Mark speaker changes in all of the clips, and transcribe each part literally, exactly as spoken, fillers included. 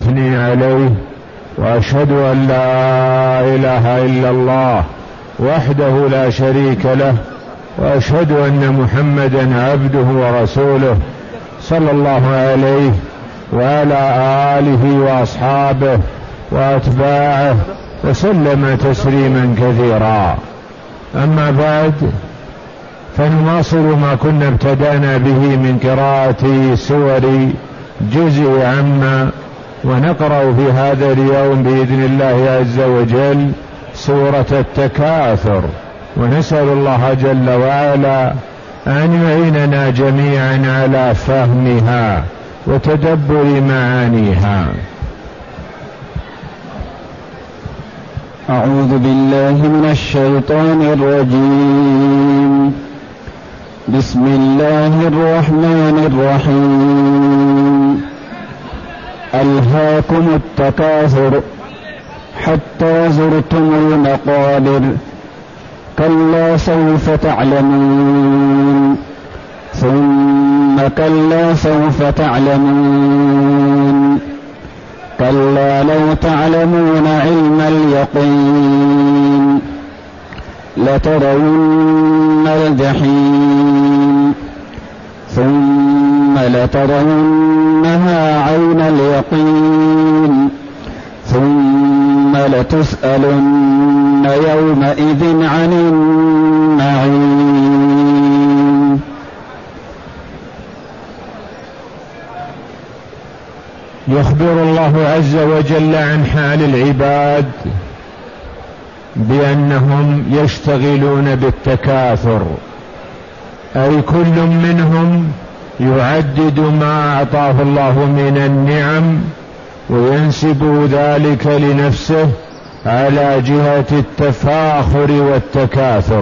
Speaker 1: وأثني عليه، وأشهد أن لا إله إلا الله وحده لا شريك له، وأشهد أن محمدا عبده ورسوله صلى الله عليه وعلى آله وأصحابه وأتباعه وسلم تسليما كثيرا. أما بعد، فنواصل ما كنا ابتدأنا به من قراءة سور جزء عما، ونقرأ في هذا اليوم بإذن الله عز وجل سورة التكاثر، ونسأل الله جل وعلا أن يعيننا جميعا على فهمها وتدبر معانيها.
Speaker 2: أعوذ بالله من الشيطان الرجيم. بسم الله الرحمن الرحيم. ألهاكم التكاثر حتى زرتم المقابر، كلا سوف تعلمون ثم كلا سوف تعلمون، كلا لو تعلمون علم اليقين لترون الجحيم ثم لترونها عين اليقين ثم لتسألن يومئذ عن النعيم.
Speaker 1: يخبر الله عز وجل عن حال العباد بأنهم يشتغلون بالتكاثر، أي كل منهم يعدد ما أعطاه الله من النعم وينسب ذلك لنفسه على جهة التفاخر والتكاثر.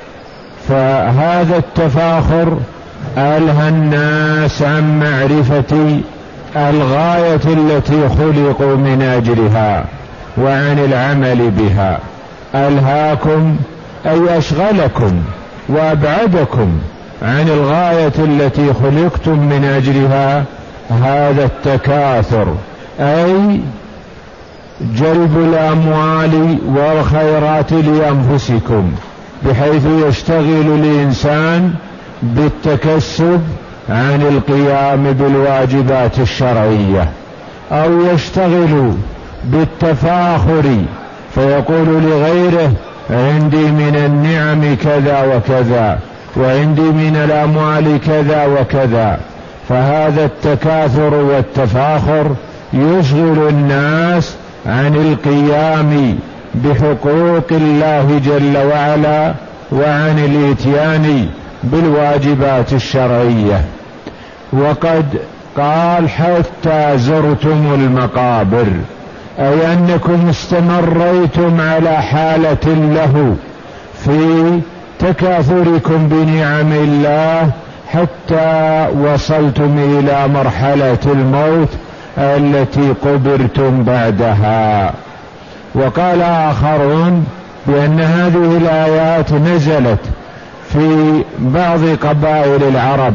Speaker 1: فهذا التفاخر ألهى الناس عن معرفة الغاية التي خلقوا من أجلها وعن العمل بها. ألهاكم أي أشغلكم وأبعدكم عن الغاية التي خلقتم من أجلها هذا التكاثر، أي جلب الأموال والخيرات لأنفسكم، بحيث يشتغل الإنسان بالتكسب عن القيام بالواجبات الشرعية، أو يشتغل بالتفاخر فيقول لغيره عندي من النعم كذا وكذا وعندي من الأموال كذا وكذا. فهذا التكاثر والتفاخر يشغل الناس عن القيام بحقوق الله جل وعلا وعن الاتيان بالواجبات الشرعية. وقد قال حتى زرتم المقابر، أي أنكم استمريتم على حالة له في تكاثركم بنعم الله حتى وصلتم إلى مرحلة الموت التي قبرتم بعدها. وقال آخرون بأن هذه الآيات نزلت في بعض قبائل العرب،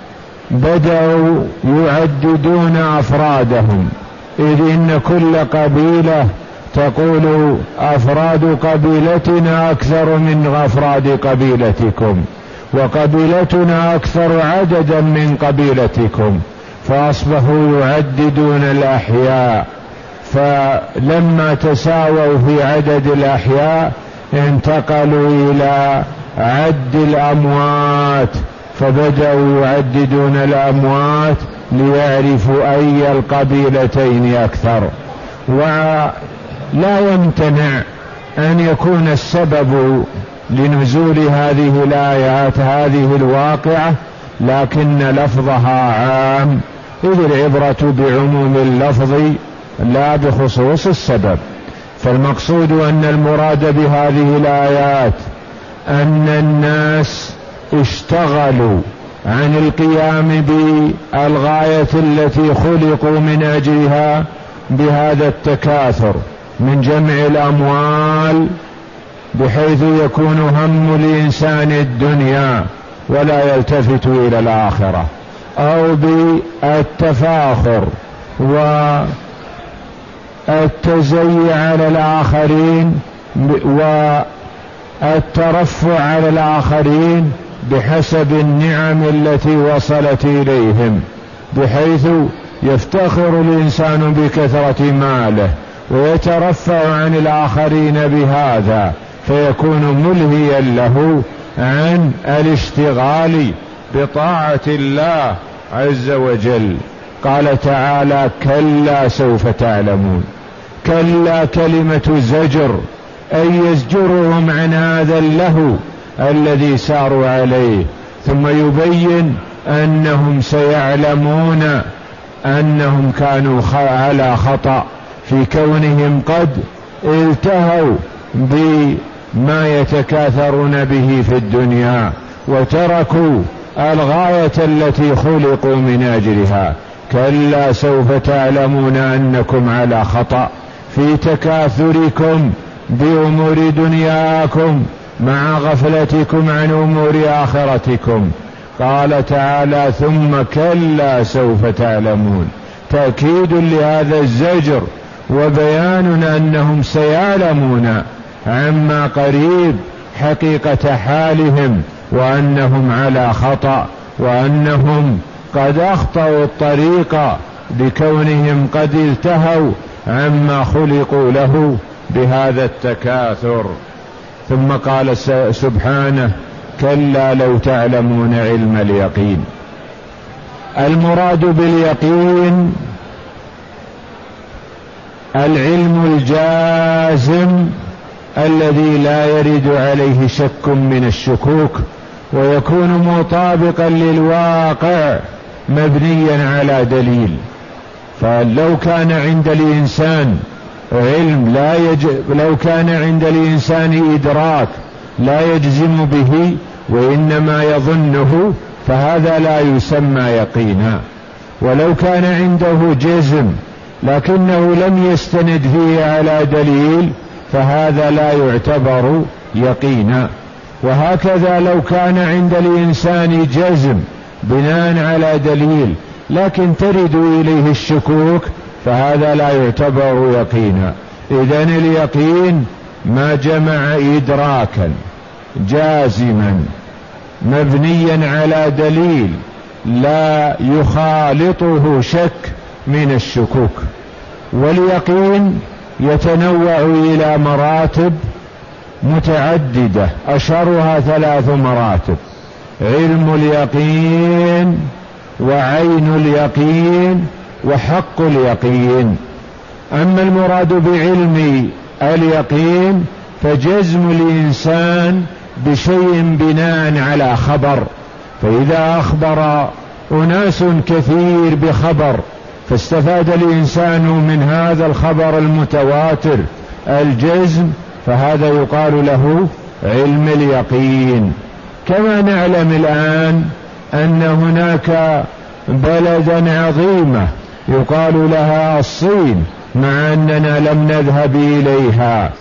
Speaker 1: بدأوا يعددون أفرادهم، إذ إن كل قبيلة تقول أفراد قبيلتنا أكثر من أفراد قبيلتكم، وقبيلتنا أكثر عددا من قبيلتكم، فأصبحوا يعددون الأحياء. فلما تساووا في عدد الأحياء انتقلوا إلى عد الأموات، فبدأوا يعددون الأموات ليعرفوا أي القبيلتين أكثر. ولا يمتنع أن يكون السبب لنزول هذه الآيات هذه الواقعة، لكن لفظها عام، إذ العبرة بعموم اللفظ لا بخصوص السبب. فالمقصود أن المراد بهذه الآيات أن الناس اشتغلوا عن القيام بالغاية التي خلقوا من أجلها بهذا التكاثر من جمع الأموال، بحيث يكون هم الإنسان الدنيا ولا يلتفت إلى الآخرة، أو بالتفاخر التزيي على الآخرين والترفع على الآخرين بحسب النعم التي وصلت إليهم، بحيث يفتخر الإنسان بكثرة ماله ويترفع عن الآخرين بهذا، فيكون ملهيا له عن الاشتغال بطاعة الله عز وجل. قال تعالى: كلا سوف تعلمون. كلا كلمة زجر، أي يزجرهم عن هذا اللهو الذي ساروا عليه، ثم يبين أنهم سيعلمون أنهم كانوا على خطأ في كونهم قد التهوا بما يتكاثرون به في الدنيا وتركوا الغاية التي خلقوا من أجلها. كلا سوف تعلمون أنكم على خطأ في تكاثركم بأمور دنياكم مع غفلتكم عن أمور آخرتكم. قال تعالى: ثم كلا سوف تعلمون، تأكيد لهذا الزجر وبيان أنهم سيعلمون عما قريب حقيقة حالهم، وأنهم على خطأ، وأنهم قد أخطأوا الطريق بكونهم قد التهوا عما خلقوا له بهذا التكاثر. ثم قال سبحانه: كلا لو تعلمون علم اليقين. المراد باليقين العلم الجازم الذي لا يرد عليه شك من الشكوك، ويكون مطابقا للواقع مبنيا على دليل. فلو كان عند الإنسان علم لا يج... لو كان عند الإنسان إدراك لا يجزم به وإنما يظنه، فهذا لا يسمى يقينا. ولو كان عنده جزم لكنه لم يستند فيه على دليل، فهذا لا يعتبر يقينا. وهكذا لو كان عند الإنسان جزم بناء على دليل لكن ترد إليه الشكوك، فهذا لا يعتبر يقينا. إذن اليقين ما جمع إدراكا جازما مبنيا على دليل لا يخالطه شك من الشكوك. واليقين يتنوع إلى مراتب متعددة، أشهرها ثلاث مراتب: علم اليقين، وعين اليقين، وحق اليقين. أما المراد بعلم اليقين فجزم الإنسان بشيء بناء على خبر، فإذا أخبر أناس كثير بخبر فاستفاد الإنسان من هذا الخبر المتواتر الجزم، فهذا يقال له علم اليقين. كما نعلم الآن أن هناك بلدا عظيمة يقال لها الصين، مع أننا لم نذهب إليها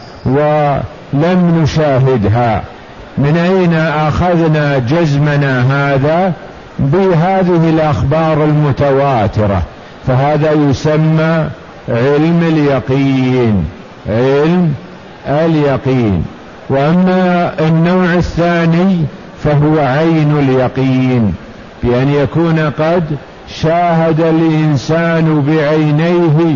Speaker 1: ولم نشاهدها. من أين أخذنا جزمنا هذا؟ بهذه الأخبار المتواترة، فهذا يسمى علم اليقين، علم اليقين. وأما النوع الثاني فهو عين اليقين، بأن يكون قد شاهد الإنسان بعينيه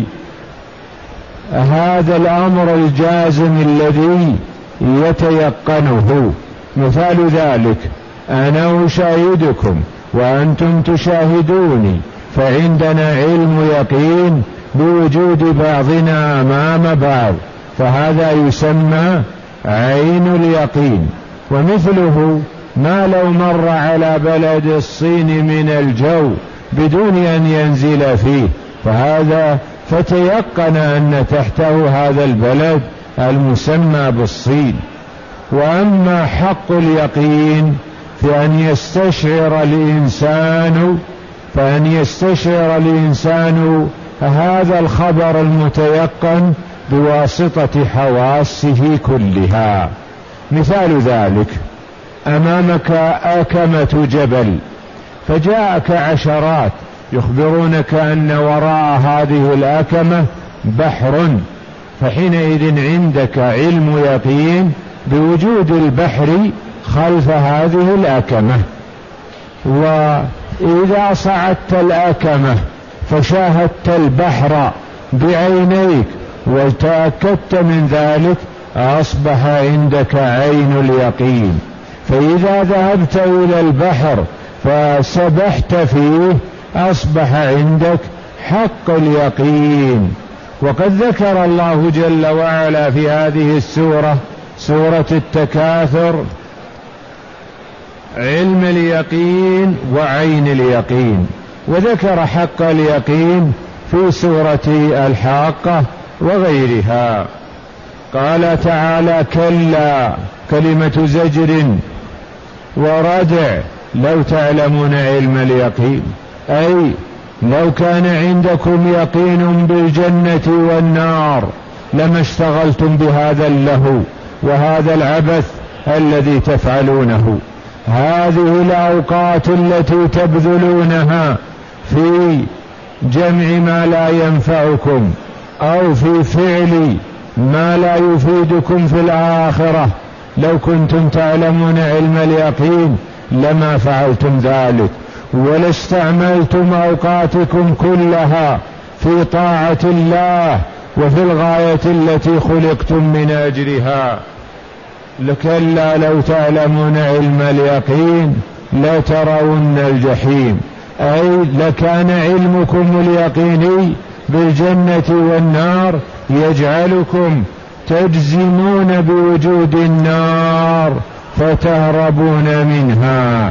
Speaker 1: هذا الأمر الجازم الذي يتيقنه. مثال ذلك: أنا أشاهدكم وأنتم تشاهدوني، فعندنا علم يقين بوجود بعضنا أمام بعض، فهذا يسمى عين اليقين. ومثله ما لو مر على بلد الصين من الجو بدون أن ينزل فيه، فهذا فتيقن أن تحته هذا البلد المسمى بالصين. وأما حق اليقين فأن يستشعر الإنسان فأن يستشعر الإنسان هذا الخبر المتيقن بواسطة حواسه كلها. مثال ذلك: أمامك أكمة جبل، فجاءك عشرات يخبرونك أن وراء هذه الأكمة بحر، فحينئذ عندك علم يقين بوجود البحر خلف هذه الأكمة. وإذا صعدت الأكمة فشاهدت البحر بعينيك وتأكدت من ذلك أصبح عندك عين اليقين. فإذا ذهبت إلى البحر فسبحت فيه أصبح عندك حق اليقين. وقد ذكر الله جل وعلا في هذه السورة، سورة التكاثر، علم اليقين وعين اليقين، وذكر حق اليقين في سورة الحاقة وغيرها. قال تعالى: كلا، كلمة زجر وردع، لو تعلمون علم اليقين، أي لو كان عندكم يقين بالجنة والنار لما اشتغلتم بهذا اللهو وهذا العبث الذي تفعلونه. هذه الأوقات التي تبذلونها في جمع ما لا ينفعكم أو في فعل ما لا يفيدكم في الآخرة، لو كنتم تعلمون علم اليقين لما فعلتم ذلك، ولاستعملتم أوقاتكم كلها في طاعة الله وفي الغاية التي خلقتم من أجلها. لكلا لو تعلمون علم اليقين لترون الجحيم، أي لكان علمكم اليقيني بالجنة والنار يجعلكم تجزمون بوجود النار فتهربون منها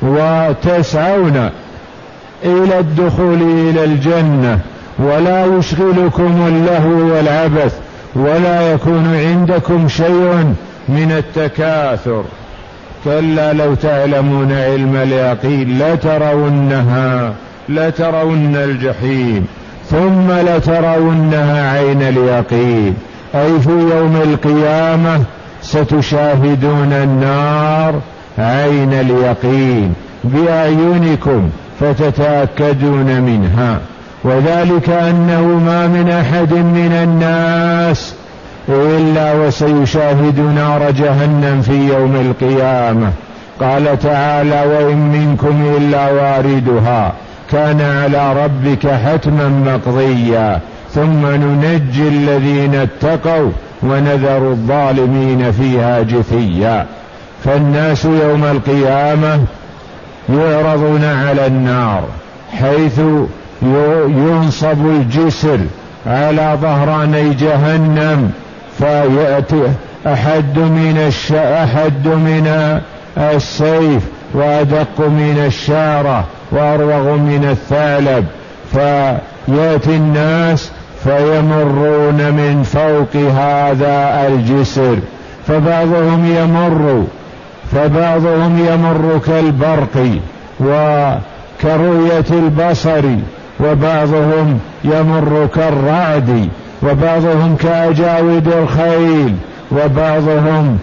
Speaker 1: وتسعون إلى الدخول إلى الجنة، ولا يشغلكم اللهو والعبث، ولا يكون عندكم شيء من التكاثر. كلا لو تعلمون علم اليقين لترونها لترون الجحيم ثم لترونها عين اليقين، أي في يوم القيامة ستشاهدون النار عين اليقين بأعينكم فتتأكدون منها. وذلك أنه ما من أحد من الناس إلا وسيشاهد نار جهنم في يوم القيامة. قال تعالى: وإن منكم إلا واردها كان على ربك حتما مقضيا ثم ننجي الذين اتقوا ونذر الظالمين فيها جثيا. فالناس يوم القيامة يعرضون على النار، حيث ينصب الجسر على ظهراني جهنم، فيأتي أحد من الش... أحد من السيف وأدق من الشعرة وأروغ من الثعلب، فيأتي الناس فيمرون من فوق هذا الجسر، فبعضهم يمر فبعضهم يمر كالبرق وكرؤية البصر، وبعضهم يمر كالرعد، وبعضهم كأجاود الخيل، وبعضهم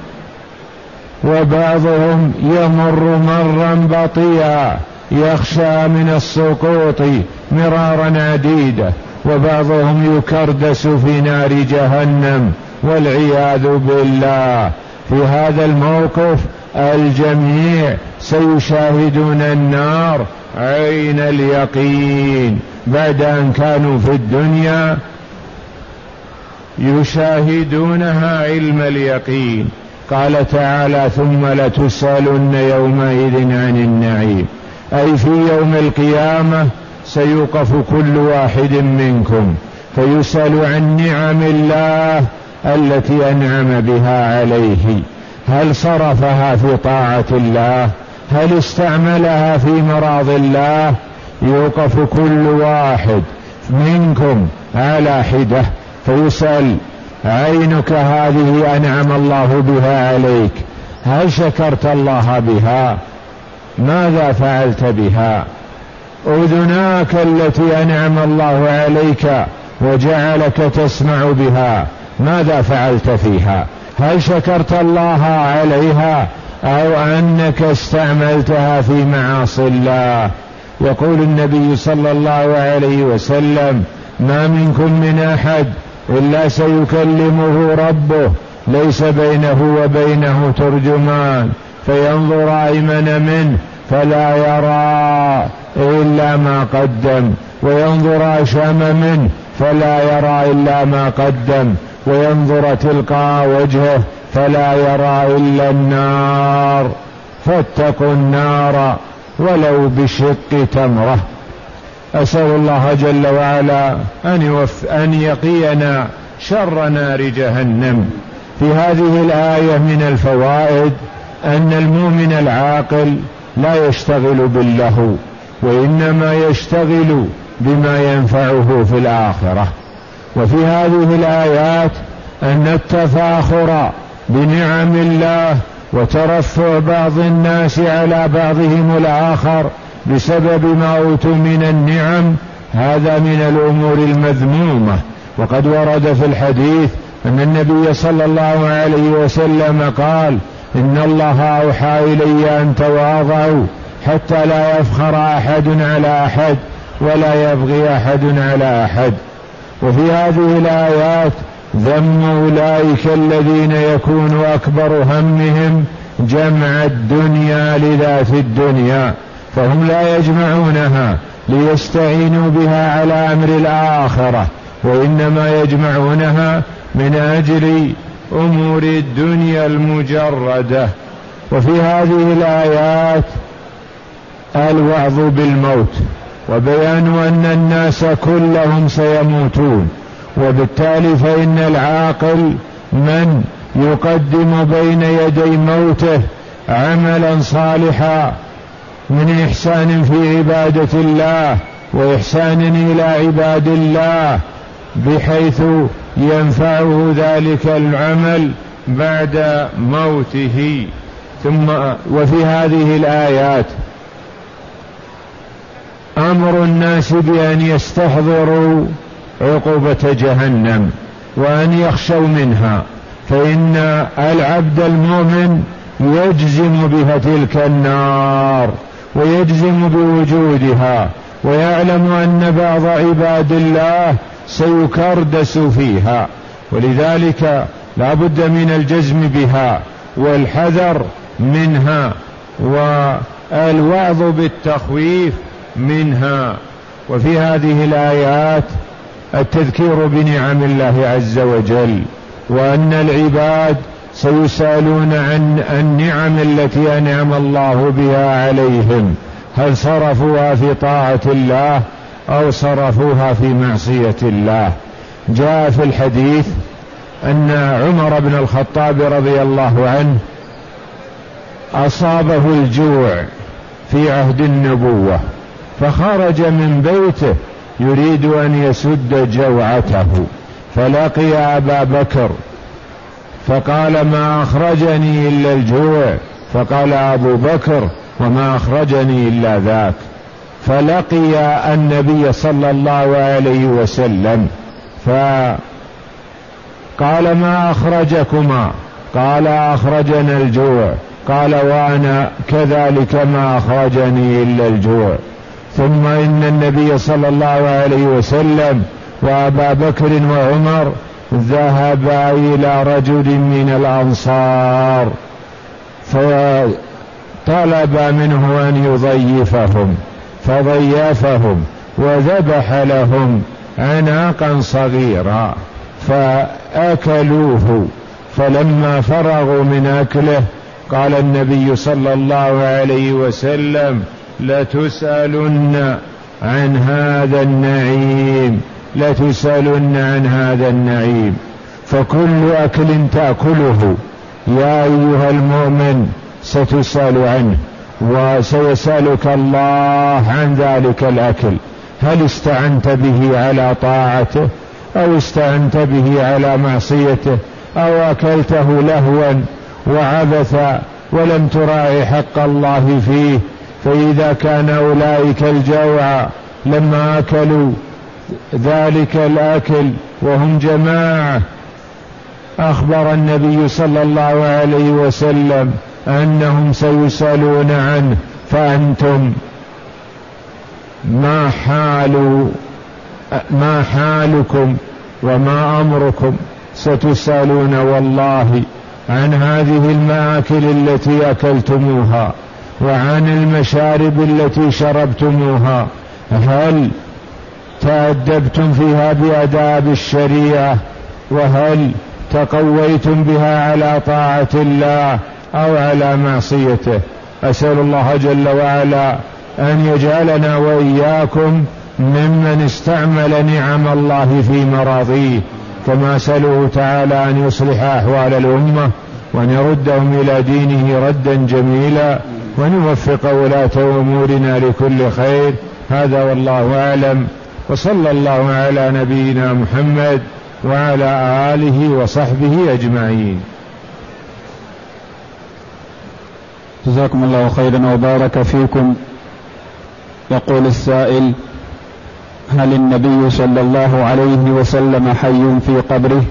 Speaker 1: وبعضهم يمر مرا بطيئا يخشى من السقوط مرارا عديدة، وبعضهم يكردس في نار جهنم والعياذ بالله. في هذا الموقف الجميع سيشاهدون النار عين اليقين بعد أن كانوا في الدنيا يشاهدونها علم اليقين. قال تعالى: ثم لتسألن يومئذ عن النعيم، أي في يوم القيامة سيوقف كل واحد منكم فيسأل عن نعم الله التي أنعم بها عليه، هل صرفها في طاعة الله؟ هل استعملها في مراض الله؟ يوقف كل واحد منكم على حدة فيسأل: عينك هذه أنعم الله بها عليك، هل شكرت الله بها؟ ماذا فعلت بها؟ أذناك التي أنعم الله عليك وجعلك تسمع بها، ماذا فعلت فيها؟ هل شكرت الله عليها أو أنك استعملتها في معاصي الله؟ يقول النبي صلى الله عليه وسلم: ما منكم من أحد إلا سيكلمه ربه ليس بينه وبينه ترجمان، فينظر أيمن منه فلا يرى إلا ما قدم، وينظر أشأم منه فلا يرى إلا ما قدم، وينظر تلقاء وجهه فلا يرى إلا النار، فاتقوا النار ولو بشق تمرة. أسأل الله جل وعلا أن, يوف أن يقينا شر نار جهنم. في هذه الآية من الفوائد أن المؤمن العاقل لا يشتغل باللهو، وإنما يشتغل بما ينفعه في الآخرة. وفي هذه الآيات أن التفاخر بنعم الله وترفع بعض الناس على بعضهم الآخر بسبب ما أوتوا من النعم هذا من الأمور المذمومة. وقد ورد في الحديث أن النبي صلى الله عليه وسلم قال: إن الله أوحى إلي أن تواضعوا حتى لا يفخر أحد على أحد ولا يبغي أحد على أحد. وفي هذه الآيات ذم أولئك الذين يكون أكبر همهم جمع الدنيا لذات الدنيا، فهم لا يجمعونها ليستعينوا بها على أمر الآخرة، وإنما يجمعونها من أجل أمور الدنيا المجردة. وفي هذه الآيات الوعظ بالموت وبيان أن الناس كلهم سيموتون، وبالتالي فإن العاقل من يقدم بين يدي موته عملا صالحا من إحسان في عبادة الله وإحسان إلى عباد الله بحيث ينفعه ذلك العمل بعد موته. ثم وفي هذه الآيات أمر الناس بأن يستحضروا عقوبة جهنم وأن يخشوا منها، فإن العبد المؤمن يجزم بها تلك النار ويجزم بوجودها، ويعلم أن بعض عباد الله سيكردس فيها، ولذلك لا بد من الجزم بها والحذر منها والوعظ بالتخويف منها. وفي هذه الآيات التذكير بنعم الله عز وجل، وأن العباد سيسألون عن النعم التي أنعم الله بها عليهم، هل صرفوها في طاعة الله أو صرفوها في معصية الله. جاء في الحديث أن عمر بن الخطاب رضي الله عنه أصابه الجوع في عهد النبوة، فخرج من بيته يريد أن يسد جوعته، فلقي أبا بكر فقال: ما أخرجني إلا الجوع. فقال أبو بكر: وما أخرجني إلا ذاك. فلقي النبي صلى الله عليه وسلم فقال: ما أخرجكما؟ قال: أخرجنا الجوع. قال: وأنا كذلك ما أخرجني إلا الجوع. ثم إن النبي صلى الله عليه وسلم وأبا بكر وعمر ذهبا إلى رجل من الأنصار فطلب منه أن يضيفهم، فضيفهم وذبح لهم عناقا صغيرا فأكلوه. فلما فرغوا من أكله قال النبي صلى الله عليه وسلم: لتسألن عن هذا النعيم، لتسألن عن هذا النعيم. فكل أكل تأكله يا أيها المؤمن ستسأل عنه، وسيسألك الله عن ذلك الأكل، هل استعنت به على طاعته أو استعنت به على معصيته أو أكلته لهوا وعبثا ولم تراعي حق الله فيه. فإذا كان أولئك الجوع لما أكلوا ذلك الأكل وهم جماعة أخبر النبي صلى الله عليه وسلم أنهم سيسألون عنه، فأنتم ما حال ما حالكم وما أمركم، ستسألون والله عن هذه المآكل التي أكلتموها وعن المشارب التي شربتموها، هل تأدبتم فيها بآداب الشريعة، وهل تقويتم بها على طاعة الله أو على معصيته؟ أسأل الله جل وعلا أن يجعلنا وإياكم ممن استعمل نعم الله في مراضيه، كما أسأله تعالى أن يصلح أحوال الأمة وأن يردهم إلى دينه ردا جميلا، وأن يوفق ولاة أمورنا لكل خير. هذا والله أعلم، وصلى الله على نبينا محمد وعلى آله وصحبه أجمعين.
Speaker 2: جزاكم الله خيرا وبارك فيكم. يقول السائل: هل النبي صلى الله عليه وسلم حي في قبره؟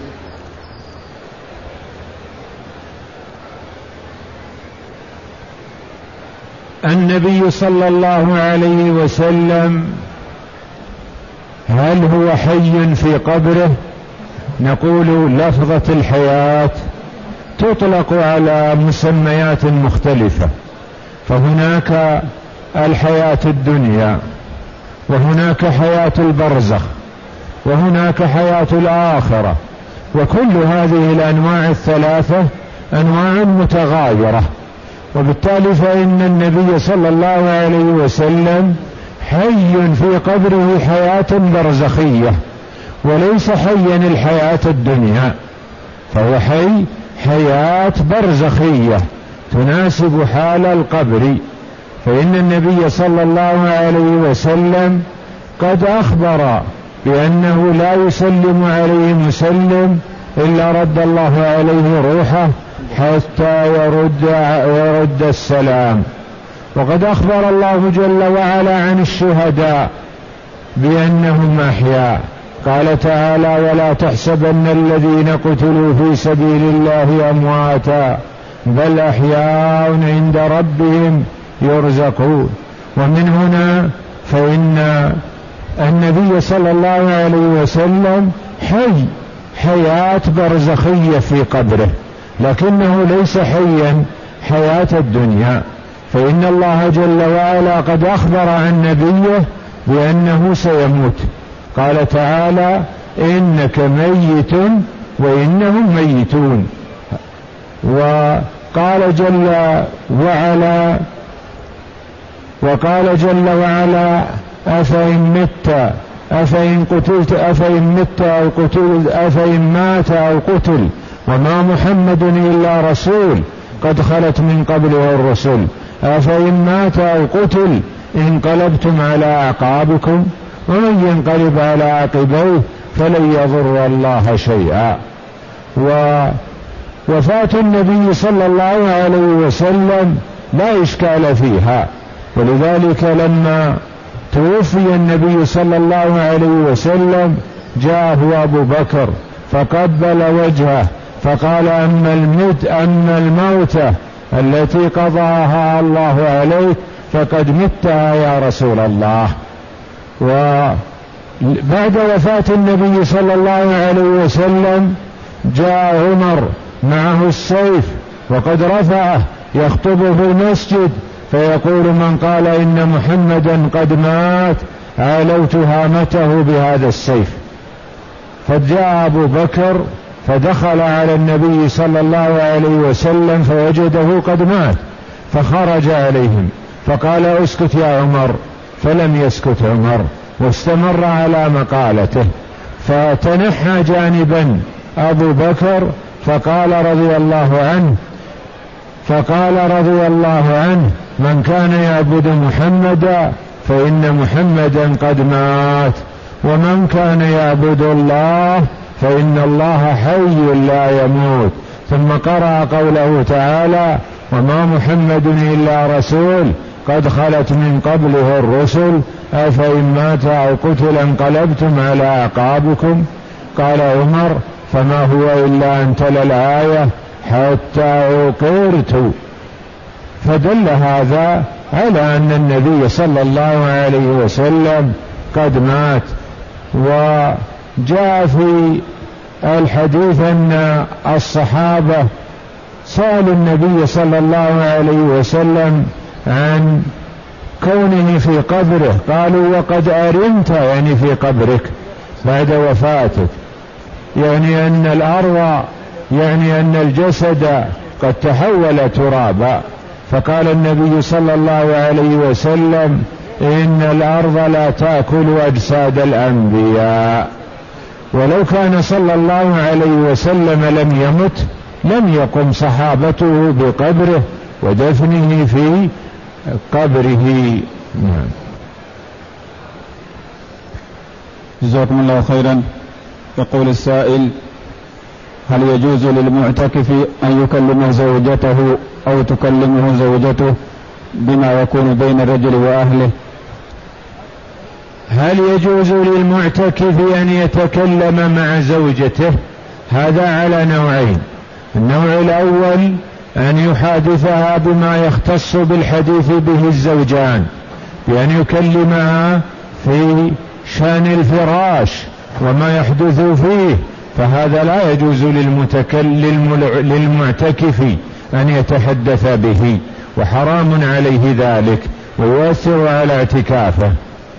Speaker 1: النبي صلى الله عليه وسلم هل هو حي في قبره؟ نقول لفظة الحياة تطلق على مسميات مختلفة، فهناك الحياة الدنيا، وهناك حياة البرزخ، وهناك حياة الآخرة، وكل هذه الأنواع الثلاثة أنواع متغايرة، وبالتالي فإن النبي صلى الله عليه وسلم حي في قبره حياة برزخية، وليس حيا الحياة الدنيا، فهو حي حياة برزخية تناسب حال القبر. فإن النبي صلى الله عليه وسلم قد أخبر بأنه لا يسلم عليه مسلم إلا رد الله عليه روحه حتى يرد, يرد السلام. وقد أخبر الله جل وعلا عن الشهداء بأنهم أحياء، قال تعالى: ولا تحسبن الذين قتلوا في سبيل الله أمواتا بل أحياء عند ربهم يرزقون. ومن هنا فإن النبي صلى الله عليه وسلم حي حياة برزخية في قبره، لكنه ليس حيا حياة الدنيا، فإن الله جل وعلا قد أخبر عن نبيه بأنه سيموت، قال تعالى: إنك ميت وإنهم ميتون. وقال جل وعلا وقال جل وعلا: أفإن مت أفإن قتلت أفإن مت أو قتلت أفإن مات أو قتل وما محمد إلا رسول قد خلت من قبله الرسل أفإن مات أو قتل انقلبتم على أعقابكم ومن ينقلب على عقبيه فلن يضر الله شيئا. ووفاة النبي صلى الله عليه وسلم لا إشكال فيها، ولذلك لما توفي النبي صلى الله عليه وسلم جاءه أبو بكر فقبل وجهه فقال: أما الموت أما الموتة التي قضاها الله عليك فقد متها يا رسول الله. وبعد وفاة النبي صلى الله عليه وسلم جاء عمر معه السيف وقد رفعه يخطب في المسجد، فيقول: من قال إن محمدا قد مات علوت هامته بهذا السيف. فجاء أبو بكر فدخل على النبي صلى الله عليه وسلم فوجده قد مات، فخرج عليهم فقال: اسكت يا عمر، فلم يسكت عمر واستمر على مقالته. فتنحى جانبا أبو بكر فقال رضي الله عنه فقال رضي الله عنه: من كان يعبد محمدا فإن محمدا قد مات، ومن كان يعبد الله فإن الله حي لا يموت. ثم قرأ قوله تعالى: وما محمد إلا رسول قد خلت من قبله الرسل أفإن مات أو قتل انقلبتم على أعقابكم. قال عمر: فما هو إلا أن تلا الآية حتى عقرت. فدل هذا على أن النبي صلى الله عليه وسلم قد مات. وجاء في الحديث أن الصحابة سألوا النبي صلى الله عليه وسلم عن كونه في قبره، قالوا وقد أرمت، يعني في قبرك بعد وفاتك، يعني أن الأرض، يعني أن الجسد قد تحول ترابا. فقال النبي صلى الله عليه وسلم إن الأرض لا تأكل أجساد الأنبياء. ولو كان صلى الله عليه وسلم لم يمت لم يقم صحابته بقبره ودفنه في قبره. نعم.
Speaker 2: جزاكم الله خيرا. يقول السائل: هل يجوز للمعتكف أن يكلم زوجته أو تكلمه زوجته بما يكون بين الرجل وأهله؟
Speaker 1: هل يجوز للمعتكف أن يتكلم مع زوجته؟ هذا على نوعين. النوع الأول أن يحادثها بما يختص بالحديث به الزوجان، بأن يكلمها في شأن الفراش وما يحدث فيه، فهذا لا يجوز للمعتكف أن يتحدث به، وحرام عليه ذلك ويؤثر على اعتكافه.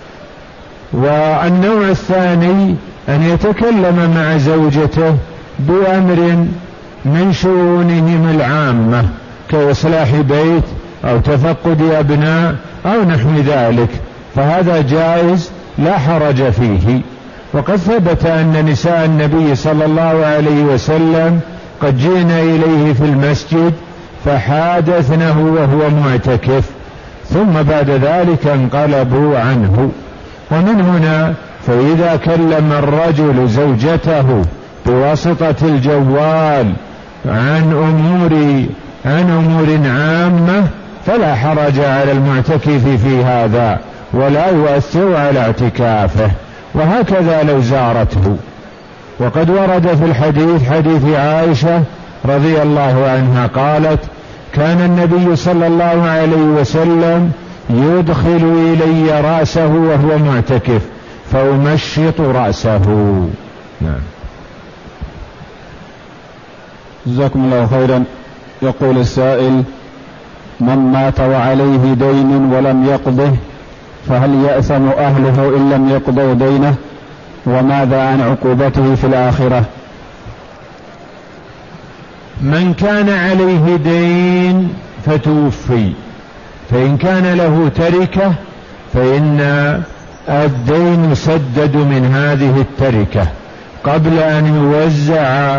Speaker 1: والنوع الثاني أن يتكلم مع زوجته بأمر من شؤونهم العامة كإصلاح بيت أو تفقد أبناء أو نحو ذلك، فهذا جائز لا حرج فيه. وقد ثبت أن نساء النبي صلى الله عليه وسلم قد جئن إليه في المسجد فحادثنه وهو معتكف، ثم بعد ذلك انقلبوا عنه. ومن هنا فإذا كلم الرجل زوجته بواسطة الجوال عن أمور عن أمور عامة فلا حرج على المعتكف في هذا ولا يؤثر على اعتكافه، وهكذا لو زارته. وقد ورد في الحديث حديث عائشة رضي الله عنها قالت: كان النبي صلى الله عليه وسلم يدخل إلي رأسه وهو معتكف فأمشط رأسه. نعم.
Speaker 2: جزاكم الله خيرا. يقول السائل: من مات وعليه دين ولم يقضه فهل يأثم أهله إن لم يقضوا دينه؟ وماذا عن عقوبته في الآخرة؟
Speaker 1: من كان عليه دين فتوفي، فإن كان له تركة فإن الدين يسدد من هذه التركة قبل أن يوزع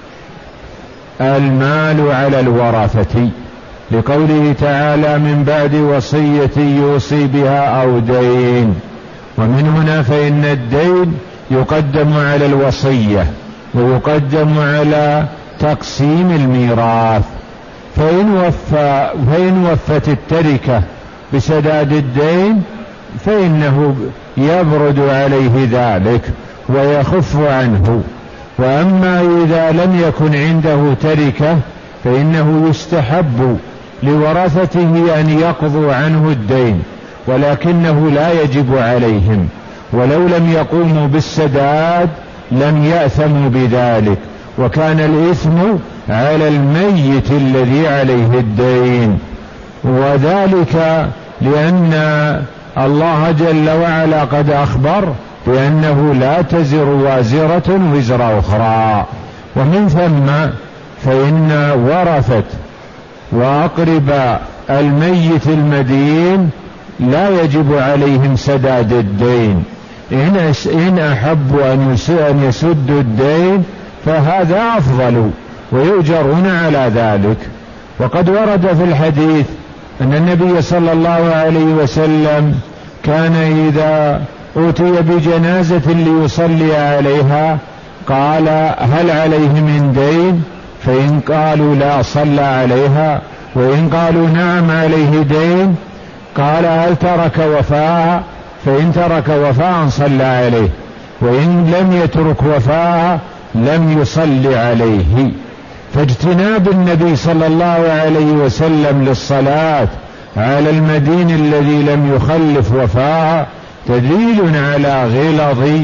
Speaker 1: المال على الورثة، لقوله تعالى: من بعد وصية يوصي بها أو دين. ومن هنا فإن الدين يقدم على الوصية ويقدم على تقسيم الميراث. فإن وفى فإن وفت التركة بسداد الدين فإنه يبرد عليه ذلك ويخف عنه. وأما إذا لم يكن عنده تركة فإنه يستحب لورثته أن يقضوا عنه الدين، ولكنه لا يجب عليهم، ولو لم يقوموا بالسداد لم يأثموا بذلك، وكان الإثم على الميت الذي عليه الدين. وذلك لأن الله جل وعلا قد أخبر بأنه لا تزر وازرة وزر أخرى. ومن ثم فإن ورثة وأقرب الميت المدين لا يجب عليهم سداد الدين، إن أحبوا أن يسدوا الدين فهذا أفضل ويؤجرون على ذلك. وقد ورد في الحديث أن النبي صلى الله عليه وسلم كان إذا أتي بجنازة ليصلي عليها قال: هل عليه من دين؟ فإن قالوا لا صلى عليها، وإن قالوا نعم عليه دين قال: هل ترك وفاء؟ فإن ترك وفاء صلى عليه، وإن لم يترك وفاء لم يصلي عليه. فاجتناب النبي صلى الله عليه وسلم للصلاة على المدين الذي لم يخلف وفاء دليل على غلظ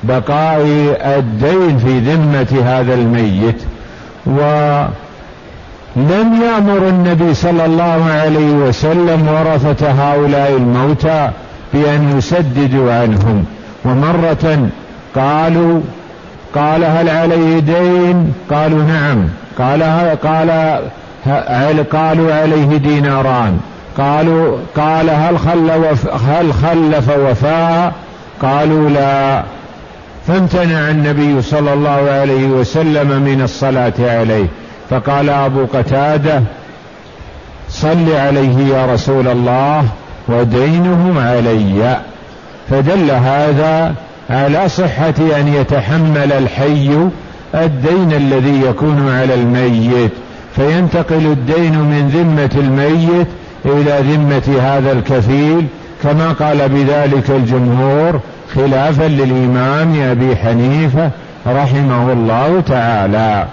Speaker 1: بقاء الدين في ذمة هذا الميت. ولم يأمر النبي صلى الله عليه وسلم ورثة هؤلاء الموتى بأن يسددوا عنهم. ومرة قالوا قال هل عليه دين؟ قالوا نعم. قال قال قالوا عليه ديناران. قالوا قال هل خلف هل خلف وفاء؟ قالوا لا. فامتنع النبي صلى الله عليه وسلم من الصلاة عليه. فقال أبو قتادة صل عليه يا رسول الله ودينه علي. فدل هذا على صحة أن يتحمل الحي الدين الذي يكون على الميت، فينتقل الدين من ذمة الميت إلى ذمة هذا الكفيل، كما قال بذلك الجمهور خلافا للإمام أبي حنيفة رحمه الله تعالى.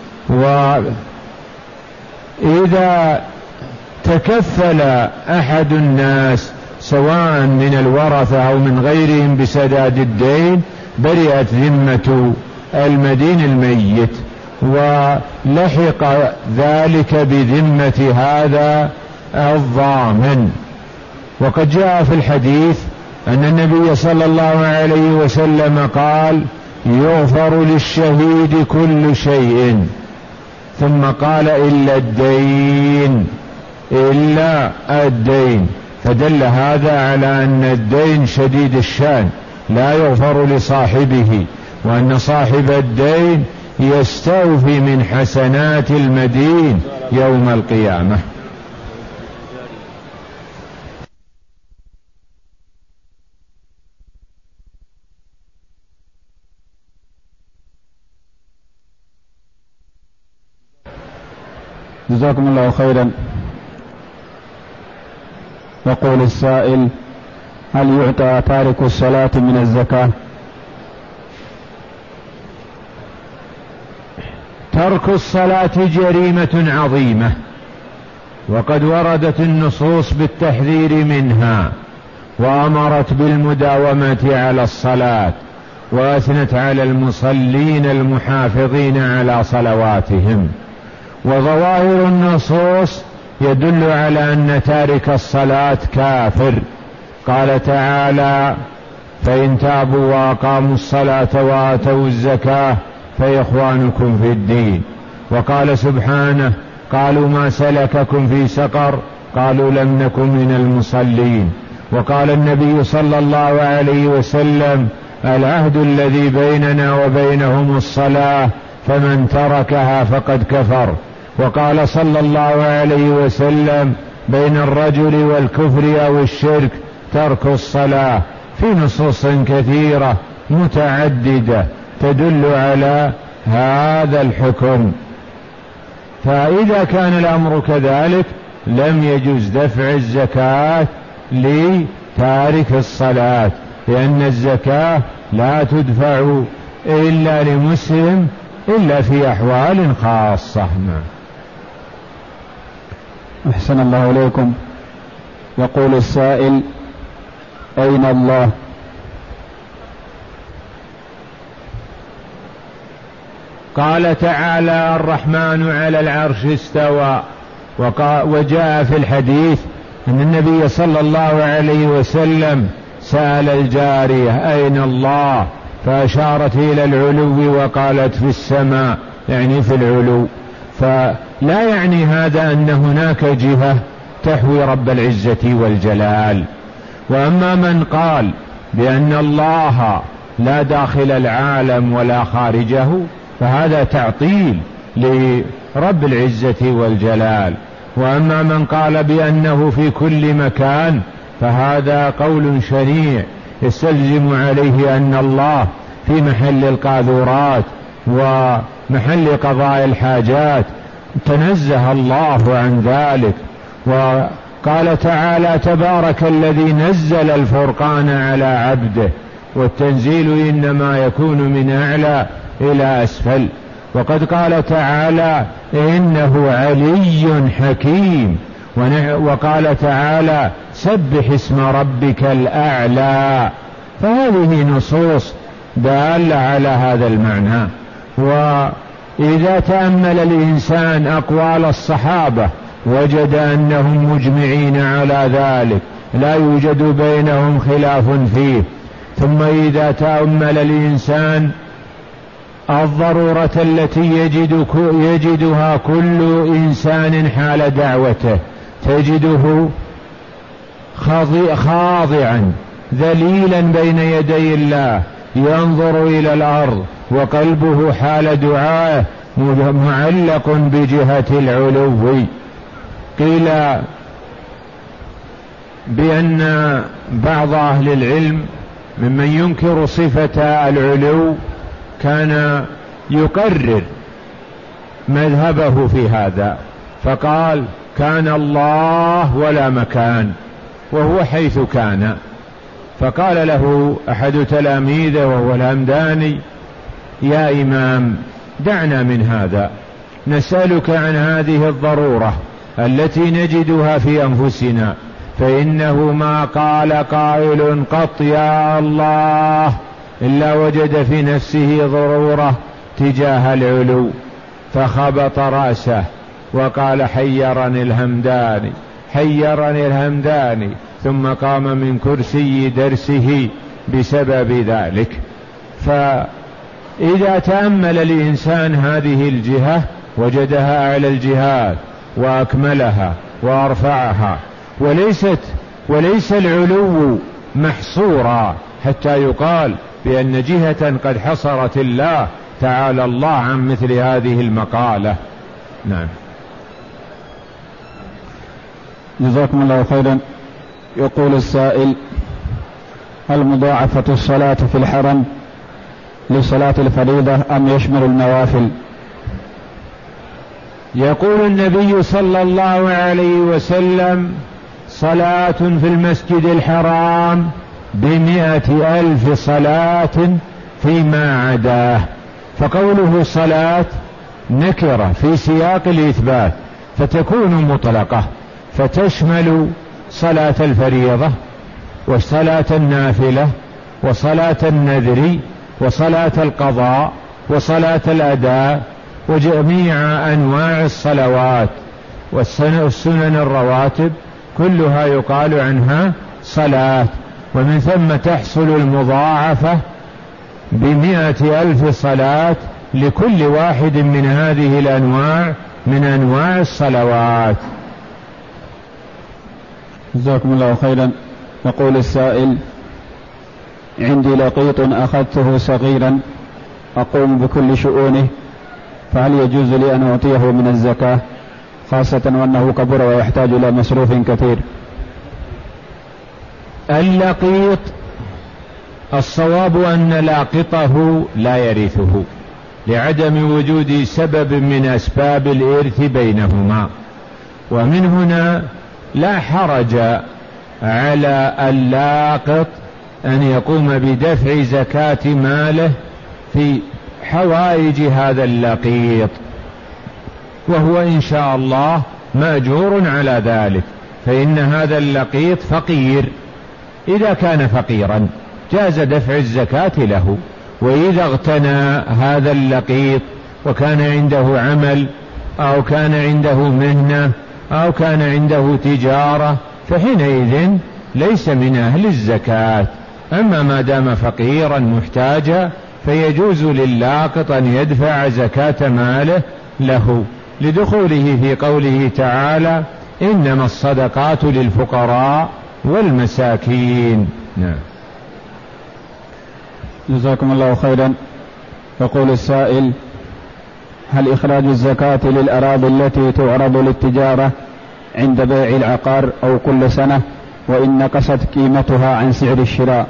Speaker 1: وإذا تكفل أحد الناس سواء من الورثة أو من غيرهم بسداد الدين برئت ذمة المدين الميت، ولحق ذلك بذمة هذا الضامن. وقد جاء في الحديث أن النبي صلى الله عليه وسلم قال يغفر للشهيد كل شيء، ثم قال إلا الدين إلا الدين، فدل هذا على أن الدين شديد الشأن لا يغفر لصاحبه، وأن صاحب الدين يستوفي من حسنات المدين يوم القيامة.
Speaker 2: جزاكم الله خيرا. يقول السائل هل يعطى تارك الصلاة من الزكاة؟
Speaker 1: ترك الصلاة جريمة عظيمة، وقد وردت النصوص بالتحذير منها، وأمرت بالمداومة على الصلاة، وأثنت على المصلين المحافظين على صلواتهم. وظواهر النصوص يدل على أن تارك الصلاة كافر. قال تعالى فإن تابوا وأقاموا الصلاة وآتوا الزكاة فإخوانكم في الدين. وقال سبحانه قالوا ما سلككم في سقر؟ قالوا لم نكن من المصلين. وقال النبي صلى الله عليه وسلم العهد الذي بيننا وبينهم الصلاة فمن تركها فقد كفر. وقال صلى الله عليه وسلم بين الرجل والكفر أو الشرك ترك الصلاة، في نصوص كثيرة متعددة تدل على هذا الحكم. فإذا كان الأمر كذلك لم يجوز دفع الزكاة لتارك الصلاة، لأن الزكاة لا تدفع إلا لمسلم إلا في أحوال خاصة.
Speaker 2: أحسن الله إليكم. يقول السائل أين الله؟
Speaker 1: قال تعالى الرحمن على العرش استوى. وجاء في الحديث أن النبي صلى الله عليه وسلم سأل الجارية أين الله؟ فأشارت إلى العلو وقالت في السماء، يعني في العلو. فلا يعني هذا أن هناك جهة تحوي رب العزة والجلال. وأما من قال بأن الله لا داخل العالم ولا خارجه فهذا تعطيل لرب العزة والجلال. وأما من قال بأنه في كل مكان فهذا قول شنيع يستلزم عليه أن الله في محل القاذورات ومحل قضاء الحاجات، تنزه الله عن ذلك. وقال تعالى تبارك الذي نزل الفرقان على عبده، والتنزيل إنما يكون من أعلى إلى أسفل. وقد قال تعالى إنه علي حكيم. وقال تعالى سبح اسم ربك الأعلى. فهذه نصوص دالة على هذا المعنى. وإذا تأمل الإنسان أقوال الصحابة وجد أنهم مجمعين على ذلك، لا يوجد بينهم خلاف فيه. ثم إذا تأمل الإنسان الضرورة التي يجد يجدها كل إنسان حال دعوته، تجده خاضعا ذليلا بين يدي الله، ينظر إلى الأرض وقلبه حال دعائه معلق بجهة العلو. قيل بأن بعض أهل العلم ممن ينكر صفة العلو كان يقرر مذهبه في هذا، فقال كان الله ولا مكان وهو حيث كان. فقال له أحد تلاميذه وهو الهمداني: يا إمام دعنا من هذا، نسألك عن هذه الضرورة التي نجدها في أنفسنا، فإنه ما قال قائل قط يا الله إلا وجد في نفسه ضرورة تجاه العلو، فخبط رأسه وقال حيرني الهمداني حيرني الهمداني، ثم قام من كرسي درسه بسبب ذلك. فإذا تأمل الإنسان هذه الجهة وجدها أعلى الجهات وأكملها وأرفعها، وليست وليس العلو محصورا حتى يقال بأن جهة قد حصرت الله تعالى الله عن مثل هذه المقالة. نعم.
Speaker 2: جزاكم الله خيرا. يقول السائل: هل مضاعفة الصلاة في الحرم لصلاة الفريضة أم يشمل النوافل؟
Speaker 1: يقول النبي صلى الله عليه وسلم: صلاة في المسجد الحرام بمئة ألف صلاة فيما عداه. فقوله صلاة نكرة في سياق الإثبات، فتكون مطلقة، فتشمل صلاة الفريضة وصلاة النافلة وصلاة النذر وصلاة القضاء وصلاة الأداء وجميع أنواع الصلوات والسنن الرواتب، كلها يقال عنها صلاة. ومن ثم تحصل المضاعفة بمئة ألف صلاة لكل واحد من هذه الأنواع من أنواع الصلوات.
Speaker 2: جزاكم الله خيرا. يقول السائل: عندي لقيط أخذته صغيرا أقوم بكل شؤونه، فهل يجوز لي أن أعطيه من الزكاة، خاصة وأنه كبر ويحتاج إلى مصروف كثير؟
Speaker 1: اللقيط الصواب أن لاقطه لا يرثه لعدم وجود سبب من أسباب الإرث بينهما، ومن هنا لا حرج على اللاقط أن يقوم بدفع زكاة ماله في حوائج هذا اللقيط، وهو إن شاء الله مأجور على ذلك، فإن هذا اللقيط فقير. إذا كان فقيرا جاز دفع الزكاة له، وإذا اغتنى هذا اللقيط وكان عنده عمل أو كان عنده مهنة أو كان عنده تجارة فحينئذ ليس من أهل الزكاة. أما ما دام فقيرا محتاجا فيجوز للاقط أن يدفع زكاة ماله له، لدخوله في قوله تعالى: إنما الصدقات للفقراء والمساكين. نعم.
Speaker 2: جزاكم الله خيرا. يقول السائل: هل إخراج الزكاة للأراضي التي تعرض للتجارة عند بيع العقار أو كل سنة وإن نقصت قيمتها عن سعر الشراء؟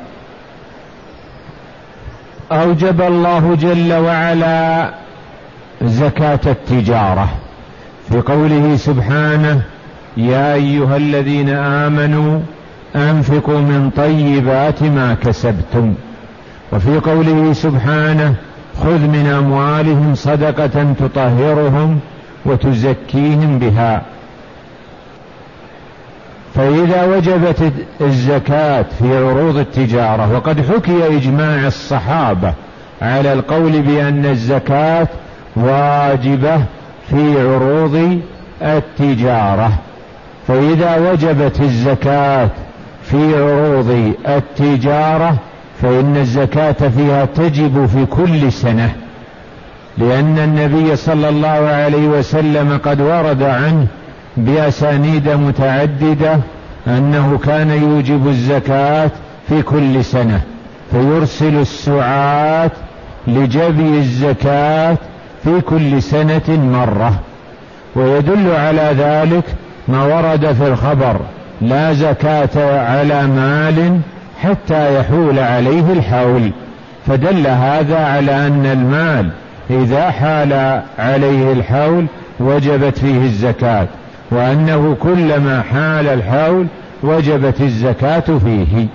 Speaker 1: أوجب الله جل وعلا زكاة التجارة في قوله سبحانه: يا أيها الذين آمنوا أنفقوا من طيبات ما كسبتم. وفي قوله سبحانه: خذ من أموالهم صدقة تطهرهم وتزكيهم بها. فإذا وجبت الزكاة في عروض التجارة، وقد حكي إجماع الصحابة على القول بأن الزكاة واجبة في عروض التجارة، فإذا وجبت الزكاة في عروض التجارة فإن الزكاة فيها تجب في كل سنة، لأن النبي صلى الله عليه وسلم قد ورد عنه بأسانيد متعددة أنه كان يوجب الزكاة في كل سنة، فيرسل السعاة لجبي الزكاة في كل سنة مرة. ويدل على ذلك ما ورد في الخبر: لا زكاة على مال حتى يحول عليه الحول، فدل هذا على أن المال إذا حال عليه الحول وجبت فيه الزكاة، وأنه كلما حال الحول وجبت الزكاة فيه.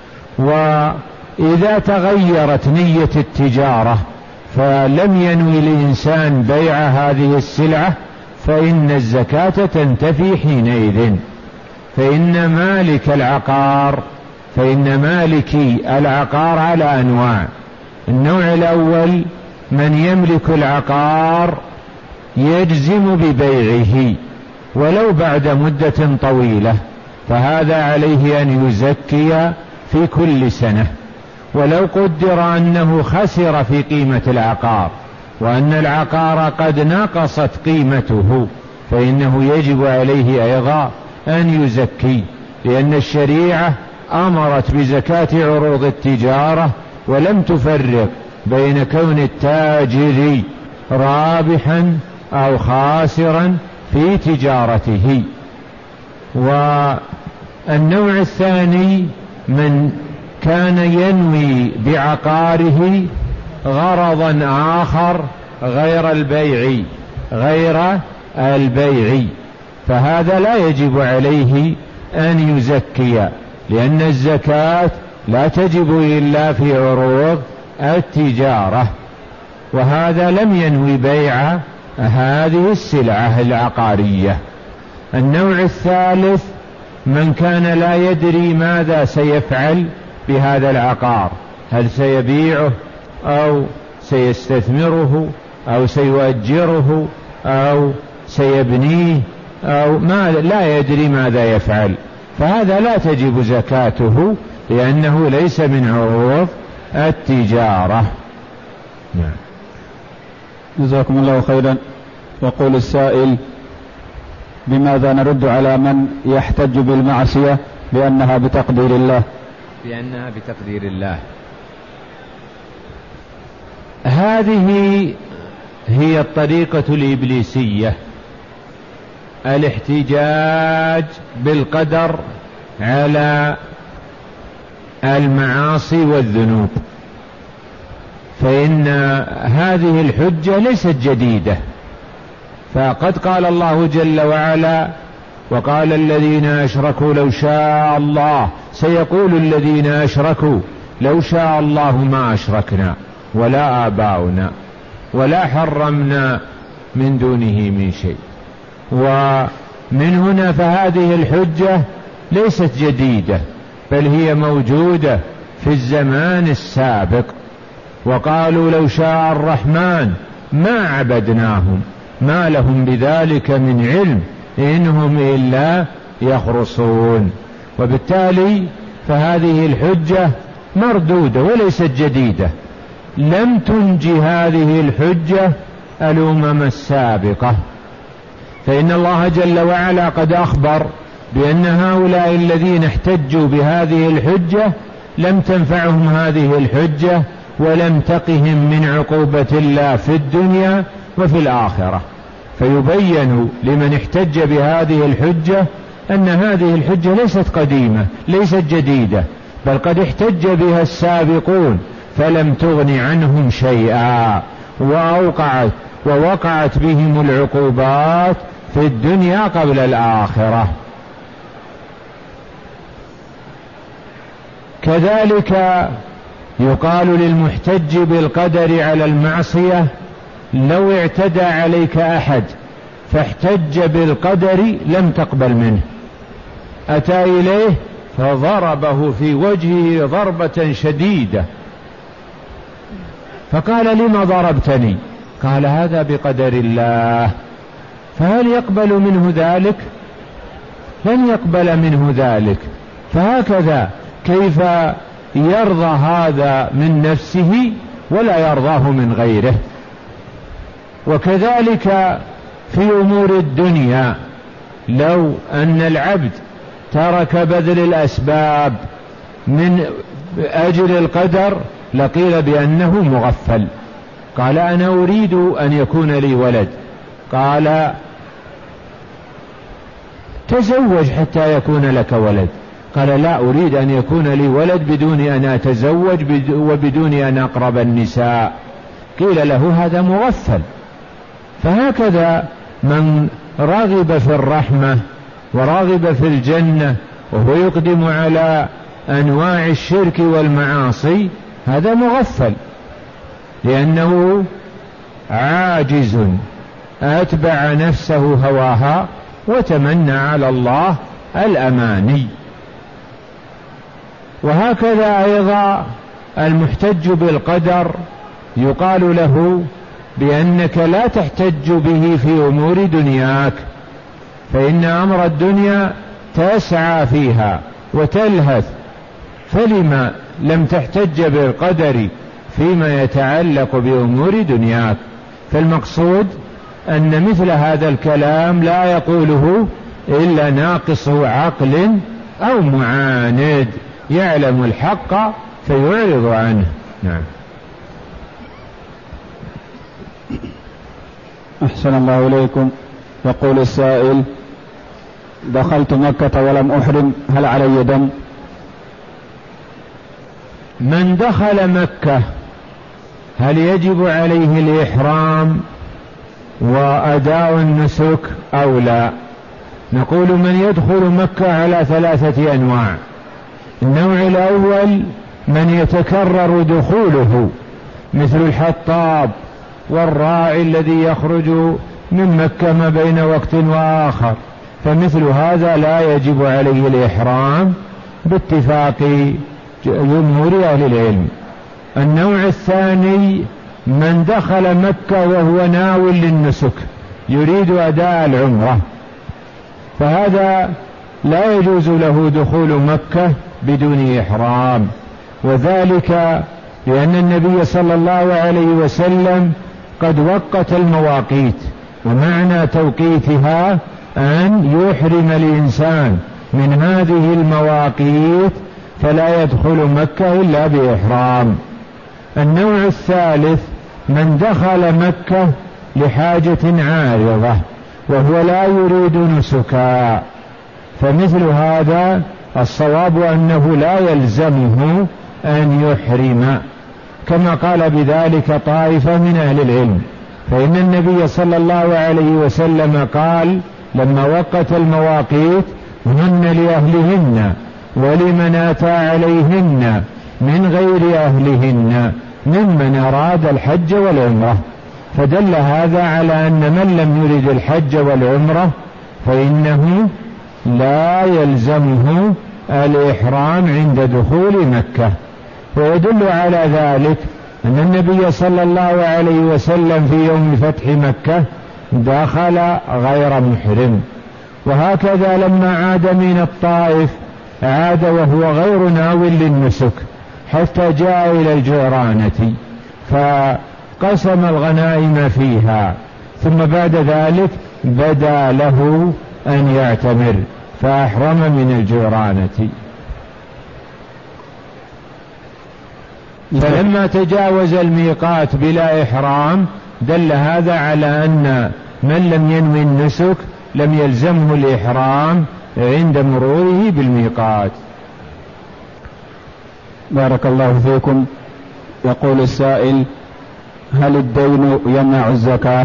Speaker 1: وإذا تغيرت نية التجارة فلم ينوي الإنسان بيع هذه السلعة فإن الزكاة تنتفي حينئذ. فإن مالك العقار فإن مالكي العقار على أنواع: النوع الأول من يملك العقار يجزم ببيعه ولو بعد مدة طويلة، فهذا عليه أن يزكي في كل سنة. ولو قدر أنه خسر في قيمة العقار وأن العقار قد نقصت قيمته فإنه يجب عليه أيضا أن يزكي، لأن الشريعة أمرت بزكاة عروض التجارة ولم تفرق بين كون التاجر رابحا أو خاسرا في تجارته. والنوع الثاني من كان ينوي بعقاره غرضا آخر غير البيع غير البيع فهذا لا يجب عليه أن يزكي، لأن الزكاة لا تجب إلا في عروض التجارة، وهذا لم ينوي بيع هذه السلعة العقارية. النوع الثالث من كان لا يدري ماذا سيفعل بهذا العقار، هل سيبيعه أو سيستثمره أو سيؤجره أو سيبنيه أو ما لا يدري ماذا يفعل، فهذا لا تجب زكاته لأنه ليس من عروض التجارة.
Speaker 2: نعم. جزاكم الله خيرا. يقول السائل: بماذا نرد على من يحتج بالمعصية بأنها بتقدير الله؟
Speaker 1: بأنها بتقدير الله، هذه هي الطريقة الإبليسية، الاحتجاج بالقدر على المعاصي والذنوب، فإن هذه الحجة ليست جديدة، فقد قال الله جل وعلا: وقال الذين أشركوا لو شاء الله سيقول الذين أشركوا لو شاء الله ما أشركنا ولا آباؤنا ولا حرمنا من دونه من شيء. ومن هنا فهذه الحجة ليست جديدة، بل هي موجودة في الزمان السابق. وقالوا لو شاء الرحمن ما عبدناهم ما لهم بذلك من علم إنهم إلا يخرصون. وبالتالي فهذه الحجة مردودة وليست جديدة، لم تنجي هذه الحجة الأمم السابقة، فإن الله جل وعلا قد أخبر بأن هؤلاء الذين احتجوا بهذه الحجة لم تنفعهم هذه الحجة ولم تقهم من عقوبة الله في الدنيا وفي الآخرة. فيبين لمن احتج بهذه الحجة أن هذه الحجة ليست قديمة ليست جديدة، بل قد احتج بها السابقون فلم تغن عنهم شيئا، وأوقعت ووقعت بهم العقوبات في الدنيا قبل الآخرة. كذلك يقال للمحتج بالقدر على المعصية: لو اعتدى عليك أحد فاحتج بالقدر لم تقبل منه، أتى إليه فضربه في وجهه ضربة شديدة، فقال: لم ضربتني؟ قال: هذا بقدر الله. فهل يقبل منه ذلك؟ لن يقبل منه ذلك. فهكذا كيف يرضى هذا من نفسه ولا يرضاه من غيره؟ وكذلك في أمور الدنيا، لو أن العبد ترك بذل الأسباب من أجل القدر لقيل بأنه مغفل. قال: أنا أريد أن يكون لي ولد. قال: تزوج حتى يكون لك ولد. قال: لا أريد أن يكون لي ولد بدون أن أتزوج وبدون أن أقرب النساء. قيل له: هذا مغفل. فهكذا من راغب في الرحمة وراغب في الجنة وهو يقدم على أنواع الشرك والمعاصي هذا مغفل، لأنه عاجز أتبع نفسه هواها وتمنى على الله الأماني. وهكذا أيضا المحتج بالقدر يقال له بأنك لا تحتج به في أمور دنياك، فإن أمر الدنيا تسعى فيها وتلهث، فلما لم تحتج بالقدر فيما يتعلق بأمور دنياك؟ فالمقصود أن مثل هذا الكلام لا يقوله إلا ناقص عقل أو معاند يعلم الحق فيعرض عنه. نعم.
Speaker 2: أحسن الله إليكم. يقول السائل: دخلت مكة ولم أحرم، هل علي دم؟
Speaker 1: من دخل مكة هل يجب عليه الإحرام وأداء النسك أو لا؟ نقول: من يدخل مكة على ثلاثة أنواع. النوع الأول من يتكرر دخوله، مثل الحطاب والراعي الذي يخرج من مكة ما بين وقت وآخر، فمثل هذا لا يجب عليه الإحرام باتفاق جمهور أهل العلم. النوع الثاني من دخل مكة وهو ناوٍ للنسك يريد أداء العمرة، فهذا لا يجوز له دخول مكة بدون إحرام، وذلك لأن النبي صلى الله عليه وسلم قد وقت المواقيت، ومعنى توقيتها أن يحرم الإنسان من هذه المواقيت فلا يدخل مكة إلا بإحرام. النوع الثالث من دخل مكة لحاجة عارضة وهو لا يريد نسكا، فمثل هذا الصواب أنه لا يلزمه أن يحرم، كما قال بذلك طائفة من أهل العلم. فإن النبي صلى الله عليه وسلم قال لما وقت المواقيت: هن لأهلهن ولمن أتى عليهن من غير أهلهن ممن أراد الحج والعمرة. فدل هذا على أن من لم يرد الحج والعمرة فإنه لا يلزمه الإحرام عند دخول مكة. ويدل على ذلك أن النبي صلى الله عليه وسلم في يوم فتح مكة دخل غير محرم، وهكذا لما عاد من الطائف عاد وهو غير ناو للنسك حتى جاء إلى الجيرانة فقسم الغنائم فيها، ثم بعد ذلك بدا له أن يعتمر فأحرم من الجيرانة. فلما تجاوز الميقات بلا إحرام دل هذا على أن من لم ينوي النسك لم يلزمه الإحرام عند مروره بالميقات.
Speaker 2: بارك الله فيكم. يقول السائل: هل الدين يمنع الزكاة؟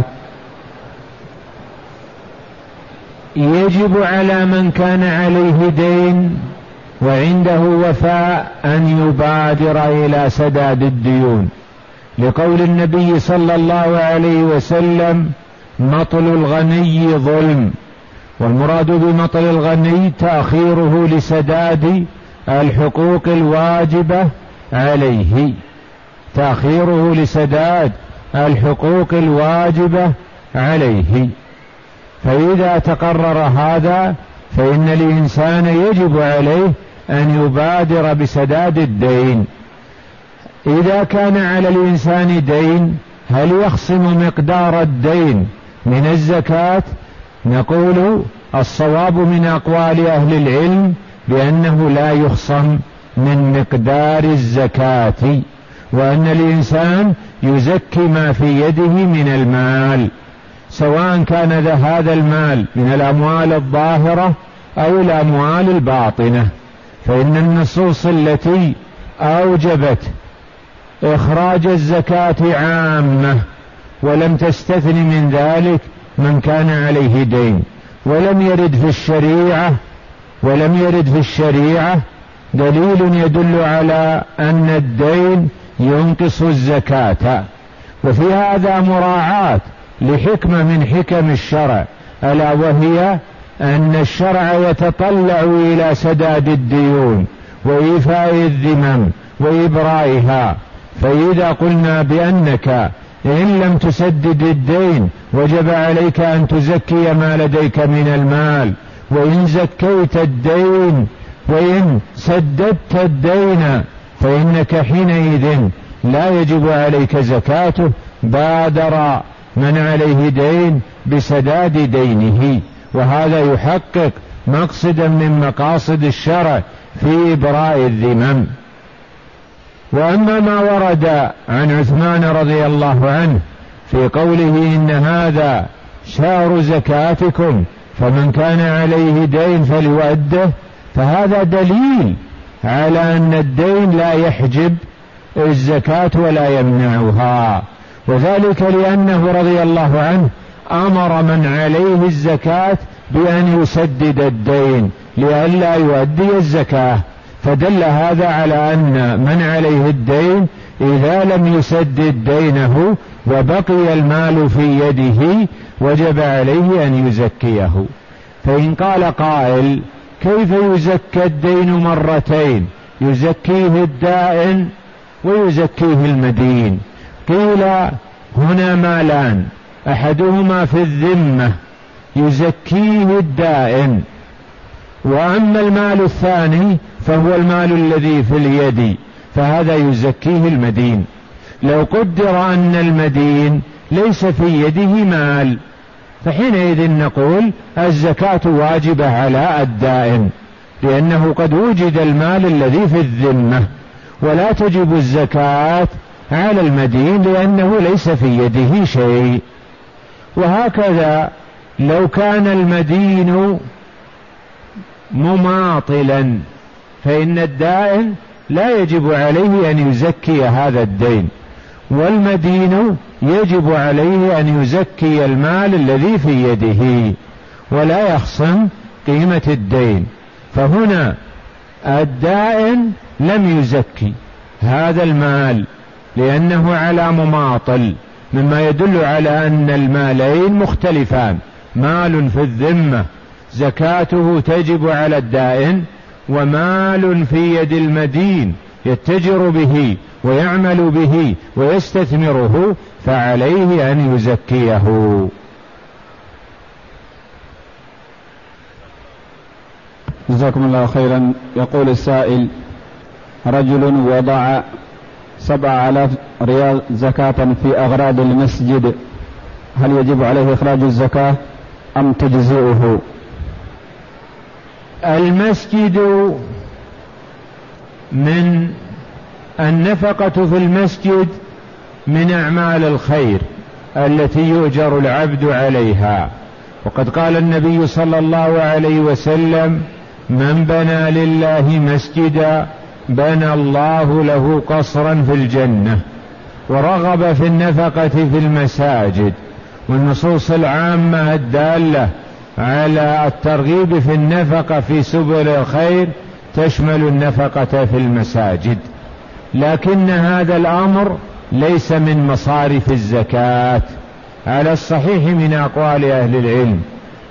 Speaker 1: يجب على من كان عليه دين وعنده وفاء أن يبادر إلى سداد الديون، لقول النبي صلى الله عليه وسلم: مطل الغني ظلم والمراد بمطل الغني تأخيره لسداد الحقوق الواجبة عليه، تأخيره لسداد الحقوق الواجبة عليه. فإذا تقرر هذا فإن الإنسان يجب عليه أن يبادر بسداد الدين. إذا كان على الإنسان دين هل يخصم مقدار الدين من الزكاة؟ نقول الصواب من أقوال أهل العلم بأنه لا يخصم من مقدار الزكاة، وأن الإنسان يزكي ما في يده من المال، سواء كان هذا المال من الأموال الظاهرة أو الأموال الباطنة. فإن النصوص التي أوجبت إخراج الزكاة عامة ولم تستثن من ذلك من كان عليه دين، ولم يرد في الشريعة ولم يرد في الشريعة دليل يدل على أن الدين ينقص الزكاة. وفي هذا مراعاة لحكمة من حكم الشرع، ألا وهي أن الشرع يتطلع إلى سداد الديون وإيفاء الذمم وإبرائها. فإذا قلنا بأنك إن لم تسدد الدين وجب عليك أن تزكي ما لديك من المال، وإن زكيت الدين وإن سددت الدين فإنك حينئذ لا يجب عليك زكاته، بادر من عليه دين بسداد دينه، وهذا يحقق مقصدا من مقاصد الشرع في إبراء الذمم. وأما ما ورد عن عثمان رضي الله عنه في قوله إن هذا شهر زكاتكم فمن كان عليه دين فليؤده، فهذا دليل على أن الدين لا يحجب الزكاة ولا يمنعها، وذلك لأنه رضي الله عنه أمر من عليه الزكاة بأن يسدد الدين لئلا يؤدي الزكاة، فدل هذا على أن من عليه الدين إذا لم يسدد دينه وبقي المال في يده وجب عليه أن يزكيه. فإن قال قائل كيف يزكى الدين مرتين، يزكيه الدائن ويزكيه المدين؟ قيل هنا مالان، أحدهما في الذمة يزكيه الدائن، وأما المال الثاني فهو المال الذي في اليد فهذا يزكيه المدين. لو قدر أن المدين ليس في يده مال فحينئذ نقول الزكاة واجبة على الدائن، لأنه قد وجد المال الذي في الذمة، ولا تجب الزكاة على المدين لأنه ليس في يده شيء. وهكذا لو كان المدين مماطلا فإن الدائن لا يجب عليه أن يزكي هذا الدين، والمدين يجب عليه أن يزكي المال الذي في يده ولا يخصم قيمة الدين. فهنا الدائن لم يزكي هذا المال لأنه على مماطل، مما يدل على أن المالين مختلفان، مال في الذمة زكاته تجب على الدائن، ومال في يد المدين يتجر به ويعمل به ويستثمره فعليه أن يزكيه.
Speaker 2: جزاكم الله خيرا. يقول السائل: رجل وضع سبع آلاف ريال زكاة في أغراض المسجد، هل يجب عليه إخراج الزكاة أم تجزئه؟
Speaker 1: المسجد من النفقة في المسجد من أعمال الخير التي يؤجر العبد عليها، وقد قال النبي صلى الله عليه وسلم: من بنى لله مسجدا بنى الله له قصرا في الجنة. ورغب في النفقة في المساجد، والنصوص العامة الدالة على الترغيب في النفقة في سبل الخير تشمل النفقة في المساجد، لكن هذا الأمر ليس من مصارف الزكاة على الصحيح من أقوال أهل العلم،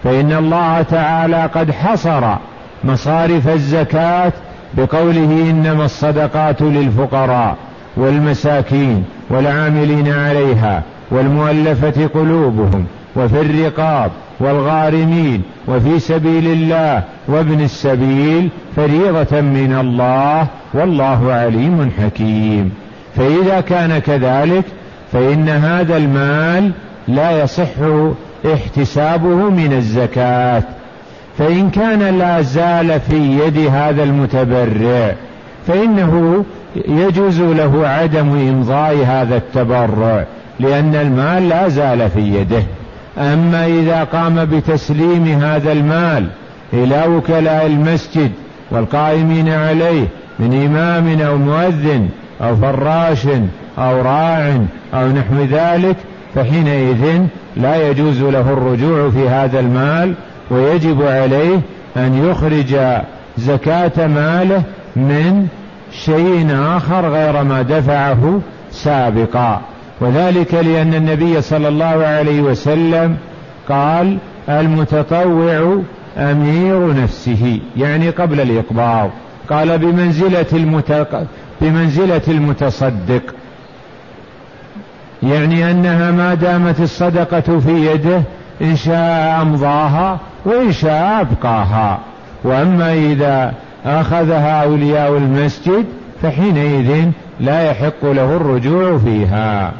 Speaker 1: فإن الله تعالى قد حصر مصارف الزكاة بقوله إنما الصدقات للفقراء والمساكين والعاملين عليها والمؤلفة قلوبهم وفي الرقاب والغارمين وفي سبيل الله وابن السبيل فريضة من الله والله عليم حكيم. فإذا كان كذلك فإن هذا المال لا يصح احتسابه من الزكاة. فإن كان لا زال في يد هذا المتبرع فإنه يجوز له عدم إمضاء هذا التبرع لأن المال لا زال في يده. أما إذا قام بتسليم هذا المال إلى وكلاء المسجد والقائمين عليه من إمام أو مؤذن أو فراش أو راع أو نحو ذلك فحينئذ لا يجوز له الرجوع في هذا المال، ويجب عليه أن يخرج زكاة ماله من شيء آخر غير ما دفعه سابقا. وذلك لأن النبي صلى الله عليه وسلم قال المتطوع أمير نفسه، يعني قبل الإقباض، قال بمنزلة, المت... بمنزلة المتصدق، يعني أنها ما دامت الصدقة في يده إن شاء أمضاها وإن شاء أبقاها. وأما إذا أخذها أولياء المسجد فحينئذ لا يحق له الرجوع فيها.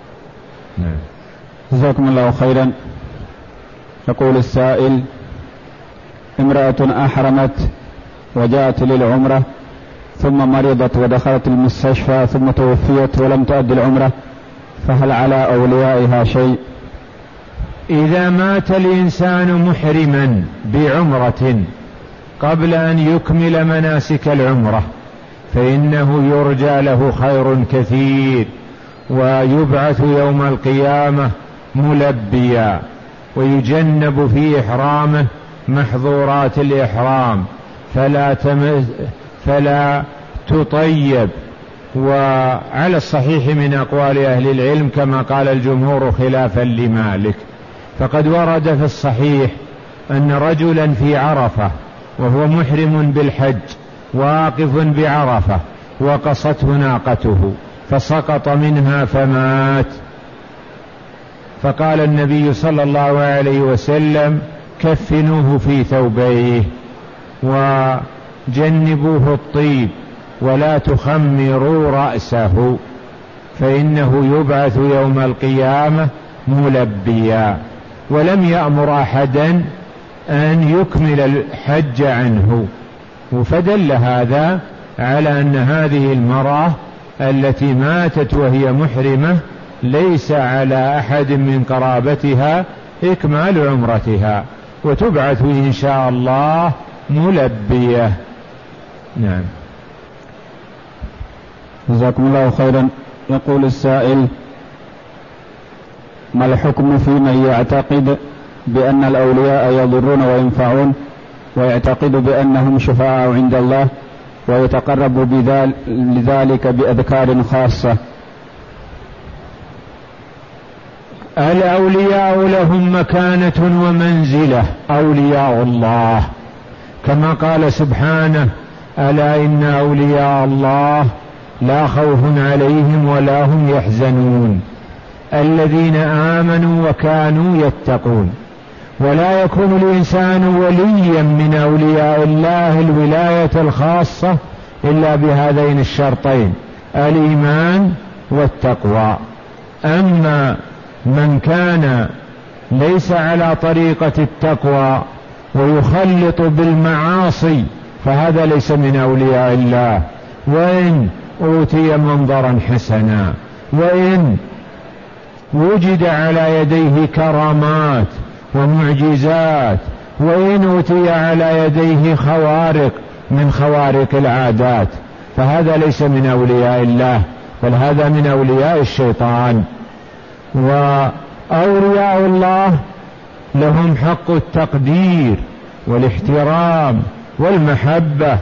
Speaker 2: جزاكم الله خيرا. يقول السائل: امرأة أحرمت وجاءت للعمرة ثم مرضت ودخلت المستشفى ثم توفيت ولم تؤدي العمرة، فهل على أوليائها شيء؟
Speaker 1: إذا مات الإنسان محرما بعمرة قبل أن يكمل مناسك العمرة فإنه يرجى له خير كثير، ويبعث يوم القيامة ملبيا، ويجنب في إحرامه محظورات الإحرام، فلا, تم... فلا تطيب. وعلى الصحيح من أقوال أهل العلم كما قال الجمهور خلافا لمالك، فقد ورد في الصحيح أن رجلا في عرفة وهو محرم بالحج واقف بعرفة وقصته ناقته فسقط منها فمات، فقال النبي صلى الله عليه وسلم: كفنوه في ثوبيه وجنبوه الطيب ولا تخمروا رأسه، فإنه يبعث يوم القيامة ملبيا. ولم يأمر أحدا أن يكمل الحج عنه، فدل هذا على أن هذه المرأة التي ماتت وهي محرمة ليس على أحد من قرابتها إكمال عمرتها، وتبعث إن شاء الله ملبية. نعم.
Speaker 2: جزاكم الله خيرا. يقول السائل: ما الحكم في من يعتقد بأن الأولياء يضرون وينفعون ويعتقد بأنهم شفعاء عند الله ويتقرب لذلك بأذكار خاصة؟
Speaker 1: الأولياء لهم مكانة ومنزلة، أولياء الله كما قال سبحانه: ألا إن أولياء الله لا خوف عليهم ولا هم يحزنون الذين آمنوا وكانوا يتقون. ولا يكون الإنسان وليا من أولياء الله الولاية الخاصة إلا بهذين الشرطين: الإيمان والتقوى. أما من كان ليس على طريقة التقوى ويخلط بالمعاصي فهذا ليس من أولياء الله، وإن أوتي منظرا حسنا، وإن وجد على يديه كرامات ومعجزات، وإن أوتي على يديه خوارق من خوارق العادات، فهذا ليس من أولياء الله، بل هذا من أولياء الشيطان. وأولياء الله لهم حق التقدير والاحترام والمحبة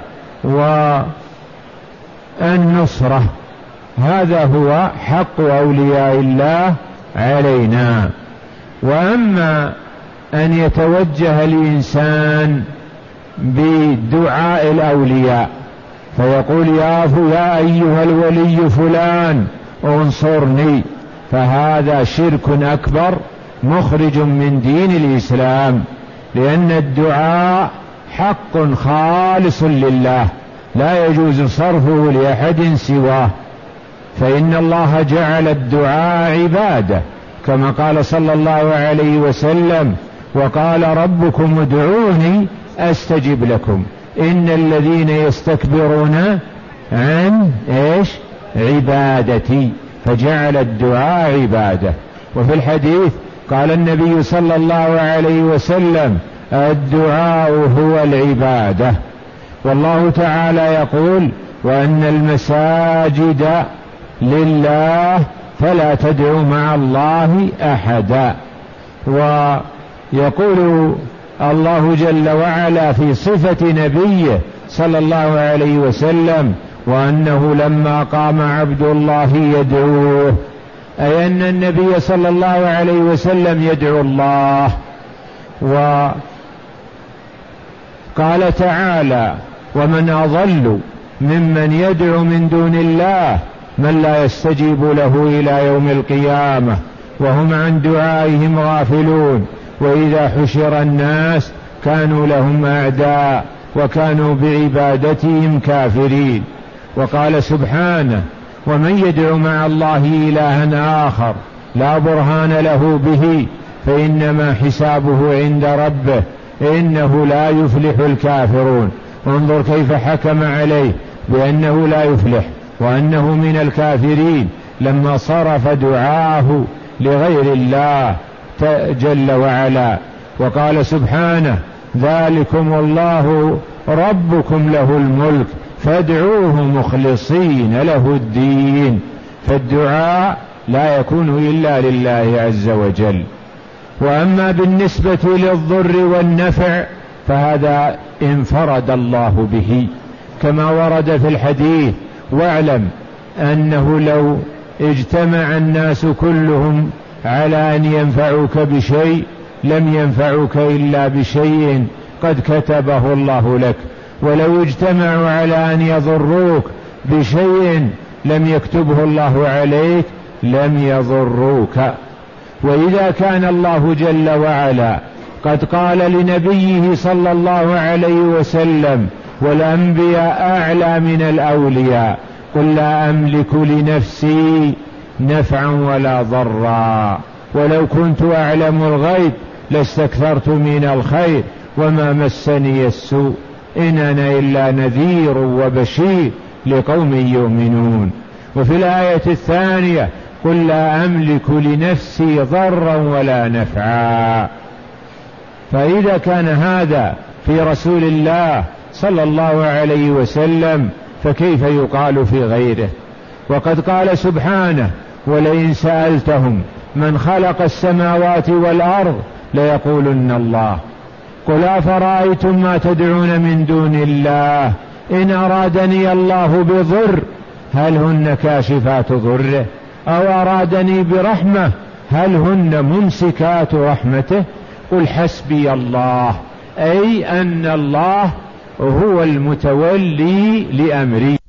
Speaker 1: والنصرة، هذا هو حق أولياء الله علينا. وأما أن يتوجه الإنسان بدعاء الأولياء فيقول يا يا أيها الولي فلان انصرني، فهذا شرك أكبر مخرج من دين الإسلام، لأن الدعاء حق خالص لله لا يجوز صرفه لأحد سواه، فإن الله جعل الدعاء عبادة كما قال صلى الله عليه وسلم وقال ربكم ادعوني أستجب لكم إن الذين يستكبرون عن إيش عبادتي، فجعل الدعاء عبادة. وفي الحديث قال النبي صلى الله عليه وسلم الدعاء هو العبادة. والله تعالى يقول وأن المساجد لله فلا تدعوا مع الله أحدا. ويقول الله جل وعلا في صفة نبيه صلى الله عليه وسلم وأنه لما قام عبد الله يدعوه، أي أن النبي صلى الله عليه وسلم يدعو الله. وقال تعالى ومن أضل ممن يدعو من دون الله من لا يستجيب له إلى يوم القيامة وهم عن دعائهم غافلون وإذا حشر الناس كانوا لهم أعداء وكانوا بعبادتهم كافرين. وقال سبحانه ومن يدعو مع الله إلها آخر لا برهان له به فإنما حسابه عند ربه إنه لا يفلح الكافرون. انظر كيف حكم عليه بأنه لا يفلح وأنه من الكافرين لما صرف دعاءه لغير الله جل وعلا. وقال سبحانه ذلكم الله ربكم له الملك فادعوه مخلصين له الدين. فالدعاء لا يكون إلا لله عز وجل. وأما بالنسبة للضر والنفع فهذا انفرد الله به كما ورد في الحديث واعلم أنه لو اجتمع الناس كلهم على أن ينفعوك بشيء لم ينفعوك إلا بشيء قد كتبه الله لك، ولو اجتمعوا على أن يضروك بشيء لم يكتبه الله عليك لم يضروك. وإذا كان الله جل وعلا قد قال لنبيه صلى الله عليه وسلم والأنبياء أعلى من الأولياء قل لا أملك لنفسي نفعا ولا ضرا ولو كنت أعلم الغيب لاستكثرت من الخير وما مسني السوء إن أنا إلا نذير وبشير لقوم يؤمنون. وفي الآية الثانية قل لا أملك لنفسي ضرا ولا نفعا. فإذا كان هذا في رسول الله صلى الله عليه وسلم فكيف يقال في غيره؟ وقد قال سبحانه ولئن سألتهم من خلق السماوات والأرض ليقولن الله قل أفرأيتم ما تدعون من دون الله إن أرادني الله بضر هل هن كاشفات ضره أو أرادني برحمة هل هن ممسكات رحمته قل حسبي الله أي أن الله هو المتولي لأمري.